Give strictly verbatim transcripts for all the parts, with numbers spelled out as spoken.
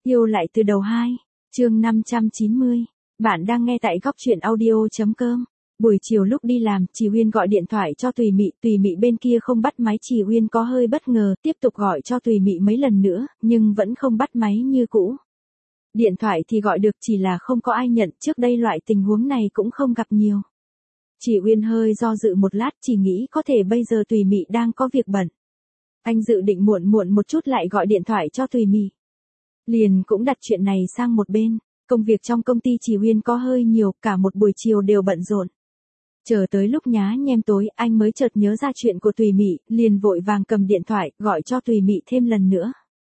Yêu lại từ đầu hai, chương năm trăm chín mươi. Bạn đang nghe tại góc truyện audio chấm com. Buổi chiều lúc đi làm, chị Uyên gọi điện thoại cho Tùy Mị, Tùy Mị bên kia không bắt máy, chị Uyên có hơi bất ngờ, tiếp tục gọi cho Tùy Mị mấy lần nữa, nhưng vẫn không bắt máy như cũ. Điện thoại thì gọi được, chỉ là không có ai nhận, trước đây loại tình huống này cũng không gặp nhiều. Chị Uyên hơi do dự một lát, chỉ nghĩ có thể bây giờ Tùy Mị đang có việc bận. Anh dự định muộn muộn một chút lại gọi điện thoại cho Tùy Mị. Liền cũng đặt chuyện này sang một bên, công việc trong công ty chị Uyên có hơi nhiều, cả một buổi chiều đều bận rộn. Chờ tới lúc nhá nhem tối, anh mới chợt nhớ ra chuyện của Tùy Mị, liền vội vàng cầm điện thoại, gọi cho Tùy Mị thêm lần nữa.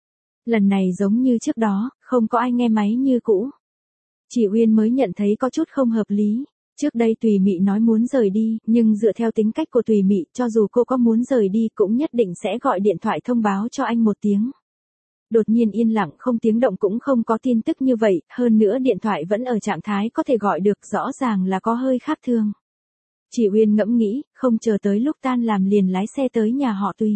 Lần này giống như trước đó, không có ai nghe máy như cũ. Chị Uyên mới nhận thấy có chút không hợp lý. Trước đây Tùy Mị nói muốn rời đi, nhưng dựa theo tính cách của Tùy Mị, cho dù cô có muốn rời đi cũng nhất định sẽ gọi điện thoại thông báo cho anh một tiếng. Đột nhiên yên lặng không tiếng động cũng không có tin tức như vậy, hơn nữa điện thoại vẫn ở trạng thái có thể gọi được, rõ ràng là có hơi khác thường. Chị Uyên ngẫm nghĩ, không chờ tới lúc tan làm liền lái xe tới nhà họ Tùy.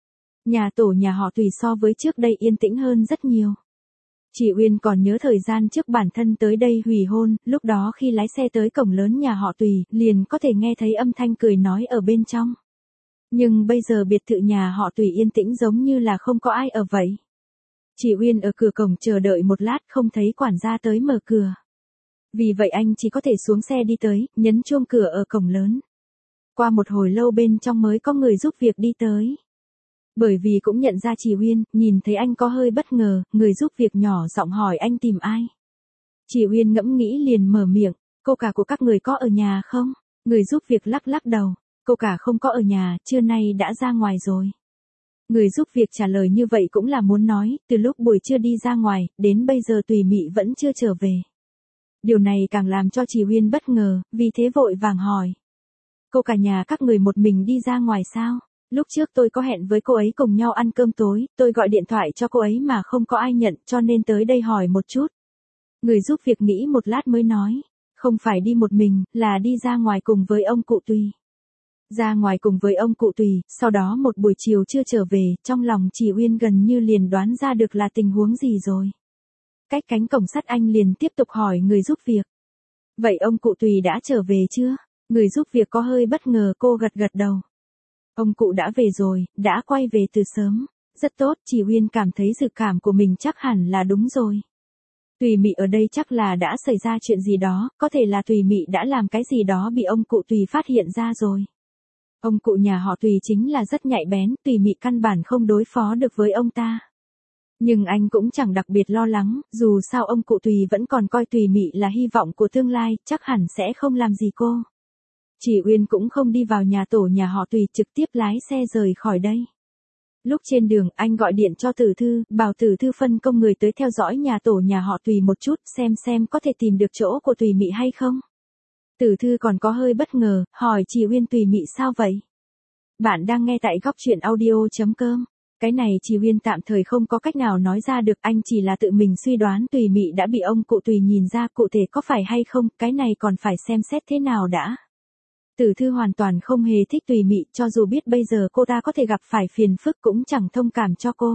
Nhà tổ nhà họ Tùy so với trước đây yên tĩnh hơn rất nhiều. Chị Uyên còn nhớ thời gian trước bản thân tới đây hủy hôn, lúc đó khi lái xe tới cổng lớn nhà họ Tùy, liền có thể nghe thấy âm thanh cười nói ở bên trong. Nhưng bây giờ biệt thự nhà họ Tùy yên tĩnh giống như là không có ai ở vậy. Chị Uyên ở cửa cổng chờ đợi một lát không thấy quản gia tới mở cửa. Vì vậy anh chỉ có thể xuống xe đi tới, nhấn chuông cửa ở cổng lớn. Qua một hồi lâu bên trong mới có người giúp việc đi tới. Bởi vì cũng nhận ra chị Uyên, nhìn thấy anh có hơi bất ngờ, người giúp việc nhỏ giọng hỏi anh tìm ai. Chị Uyên ngẫm nghĩ liền mở miệng, cô cả của các người có ở nhà không? Người giúp việc lắc lắc đầu, cô cả không có ở nhà, trưa nay đã ra ngoài rồi. Người giúp việc trả lời như vậy cũng là muốn nói, từ lúc buổi trưa đi ra ngoài, đến bây giờ Tùy Mị vẫn chưa trở về. Điều này càng làm cho chị Uyên bất ngờ, vì thế vội vàng hỏi. Cô cả nhà các người một mình đi ra ngoài sao? Lúc trước tôi có hẹn với cô ấy cùng nhau ăn cơm tối, tôi gọi điện thoại cho cô ấy mà không có ai nhận, cho nên tới đây hỏi một chút. Người giúp việc nghĩ một lát mới nói, không phải đi một mình, là đi ra ngoài cùng với ông cụ Tùy. Ra ngoài cùng với ông cụ Tùy, sau đó một buổi chiều chưa trở về, trong lòng chị Uyên gần như liền đoán ra được là tình huống gì rồi. Cách cánh cổng sắt anh liền tiếp tục hỏi người giúp việc. Vậy ông cụ Tùy đã trở về chưa? Người giúp việc có hơi bất ngờ, cô gật gật đầu. Ông cụ đã về rồi, đã quay về từ sớm. Rất tốt, chị Uyên cảm thấy dự cảm của mình chắc hẳn là đúng rồi. Tùy Mị ở đây chắc là đã xảy ra chuyện gì đó, có thể là Tùy Mị đã làm cái gì đó bị ông cụ Tùy phát hiện ra rồi. Ông cụ nhà họ Tùy chính là rất nhạy bén, Tùy Mị căn bản không đối phó được với ông ta. Nhưng anh cũng chẳng đặc biệt lo lắng, dù sao ông cụ Tùy vẫn còn coi Tùy Mị là hy vọng của tương lai, chắc hẳn sẽ không làm gì cô. Chị Uyên cũng không đi vào nhà tổ nhà họ Tùy, trực tiếp lái xe rời khỏi đây. Lúc trên đường, anh gọi điện cho Tử Thư, bảo Tử Thư phân công người tới theo dõi nhà tổ nhà họ Tùy một chút, xem xem có thể tìm được chỗ của Tùy Mị hay không. Tử Thư còn có hơi bất ngờ, hỏi chị Uyên Tùy Mị sao vậy? Bạn đang nghe tại góc truyện audio chấm com. Cái này chị Uyên tạm thời không có cách nào nói ra được, anh chỉ là tự mình suy đoán Tùy Mị đã bị ông cụ Tùy nhìn ra, cụ thể có phải hay không, cái này còn phải xem xét thế nào đã. Tử Thư hoàn toàn không hề thích Tùy Mị, cho dù biết bây giờ cô ta có thể gặp phải phiền phức cũng chẳng thông cảm cho cô.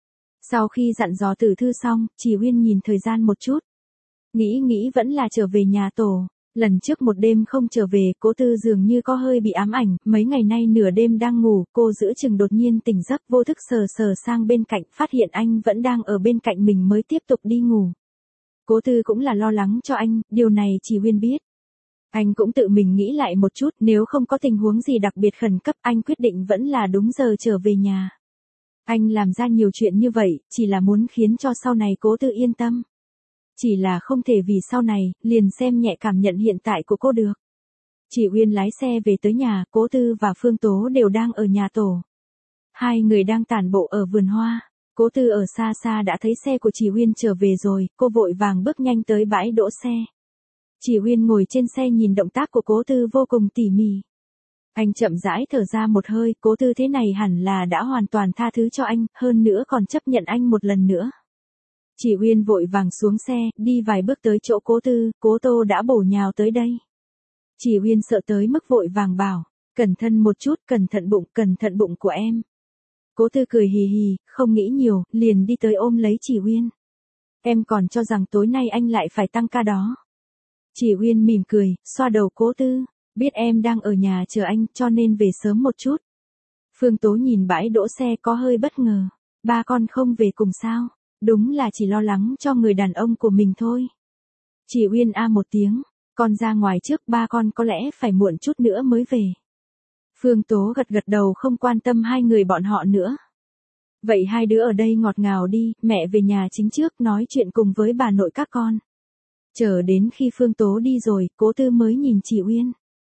Sau khi dặn dò Tử Thư xong, chị Uyên nhìn thời gian một chút. Nghĩ nghĩ vẫn là trở về nhà tổ. Lần trước một đêm không trở về, Cố Tư dường như có hơi bị ám ảnh, mấy ngày nay nửa đêm đang ngủ, cô giữa chừng đột nhiên tỉnh giấc, vô thức sờ sờ sang bên cạnh, phát hiện anh vẫn đang ở bên cạnh mình mới tiếp tục đi ngủ. Cố Tư cũng là lo lắng cho anh, điều này chị Uyên biết. Anh cũng tự mình nghĩ lại một chút, nếu không có tình huống gì đặc biệt khẩn cấp, anh quyết định vẫn là đúng giờ trở về nhà. Anh làm ra nhiều chuyện như vậy, chỉ là muốn khiến cho sau này Cố Tư yên tâm. Chỉ là không thể vì sau này, liền xem nhẹ cảm nhận hiện tại của cô được. Chị Uyên lái xe về tới nhà, Cố Tư và Phương Tố đều đang ở nhà tổ. Hai người đang tản bộ ở vườn hoa. Cố Tư ở xa xa đã thấy xe của chị Uyên trở về rồi, cô vội vàng bước nhanh tới bãi đỗ xe. Chị Uyên ngồi trên xe nhìn động tác của Cố Tư vô cùng tỉ mỉ. Anh chậm rãi thở ra một hơi, Cố Tư thế này hẳn là đã hoàn toàn tha thứ cho anh, hơn nữa còn chấp nhận anh một lần nữa. Chị Uyên vội vàng xuống xe, đi vài bước tới chỗ Cố Tư, Cố Tô đã bổ nhào tới đây. Chị Uyên sợ tới mức vội vàng bảo, cẩn thận một chút, cẩn thận bụng, cẩn thận bụng của em. Cố Tư cười hì hì, không nghĩ nhiều, liền đi tới ôm lấy chị Uyên. Em còn cho rằng tối nay anh lại phải tăng ca đó. Chỉ Uyên mỉm cười, xoa đầu Cố Tư, biết em đang ở nhà chờ anh cho nên về sớm một chút. Phương Tố nhìn bãi đỗ xe có hơi bất ngờ, ba con không về cùng sao, đúng là chỉ lo lắng cho người đàn ông của mình thôi. Chỉ Uyên a một tiếng, con ra ngoài trước, ba con có lẽ phải muộn chút nữa mới về. Phương Tố gật gật đầu không quan tâm hai người bọn họ nữa. Vậy hai đứa ở đây ngọt ngào đi, mẹ về nhà chính trước nói chuyện cùng với bà nội các con. Chờ đến khi Phương Tố đi rồi, Cố Tư mới nhìn chị Uyên.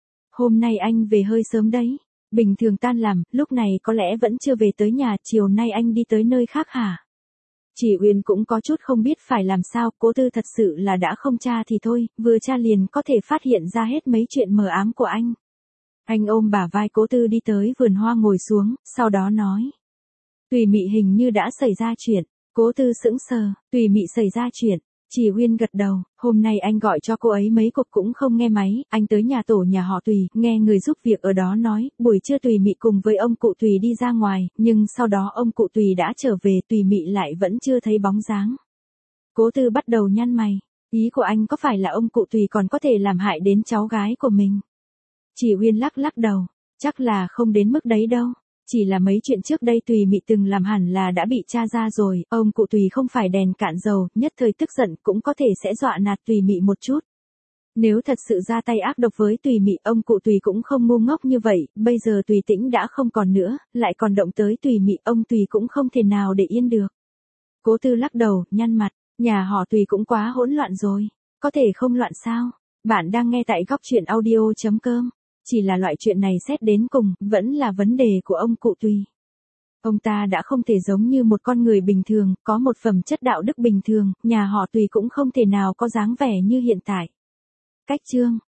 Hôm nay anh về hơi sớm đấy, bình thường tan làm, lúc này có lẽ vẫn chưa về tới nhà, chiều nay anh đi tới nơi khác hả? Chị Uyên cũng có chút không biết phải làm sao, Cố Tư thật sự là đã không tra thì thôi, vừa tra liền có thể phát hiện ra hết mấy chuyện mờ ám của anh. Anh ôm bả vai Cố Tư đi tới vườn hoa ngồi xuống, sau đó nói. Tùy Mị hình như đã xảy ra chuyện. Cố Tư sững sờ, Tùy Mị xảy ra chuyện. Chỉ Uyên gật đầu, hôm nay anh gọi cho cô ấy mấy cuộc cũng không nghe máy, anh tới nhà tổ nhà họ Tùy, nghe người giúp việc ở đó nói, buổi trưa Tùy Mị cùng với ông cụ Tùy đi ra ngoài, nhưng sau đó ông cụ Tùy đã trở về, Tùy Mị lại vẫn chưa thấy bóng dáng. Cố Tư bắt đầu nhăn mày, ý của anh có phải là ông cụ Tùy còn có thể làm hại đến cháu gái của mình? Chỉ Uyên lắc lắc đầu, chắc là không đến mức đấy đâu. Chỉ là mấy chuyện trước đây Tùy Mị từng làm hẳn là đã bị tra ra rồi, ông cụ Tùy không phải đèn cạn dầu, nhất thời tức giận cũng có thể sẽ dọa nạt Tùy Mị một chút. Nếu thật sự ra tay ác độc với Tùy Mị, ông cụ Tùy cũng không ngu ngốc như vậy, bây giờ Tùy Tĩnh đã không còn nữa, lại còn động tới Tùy Mị, ông Tùy cũng không thể nào để yên được. Cố Tư lắc đầu, nhăn mặt, nhà họ Tùy cũng quá hỗn loạn rồi, có thể không loạn sao? Bạn đang nghe tại góc truyện audio chấm com. Chỉ là loại chuyện này xét đến cùng, vẫn là vấn đề của ông cụ Tùy. Ông ta đã không thể giống như một con người bình thường, có một phẩm chất đạo đức bình thường, nhà họ Tùy cũng không thể nào có dáng vẻ như hiện tại. Cách chương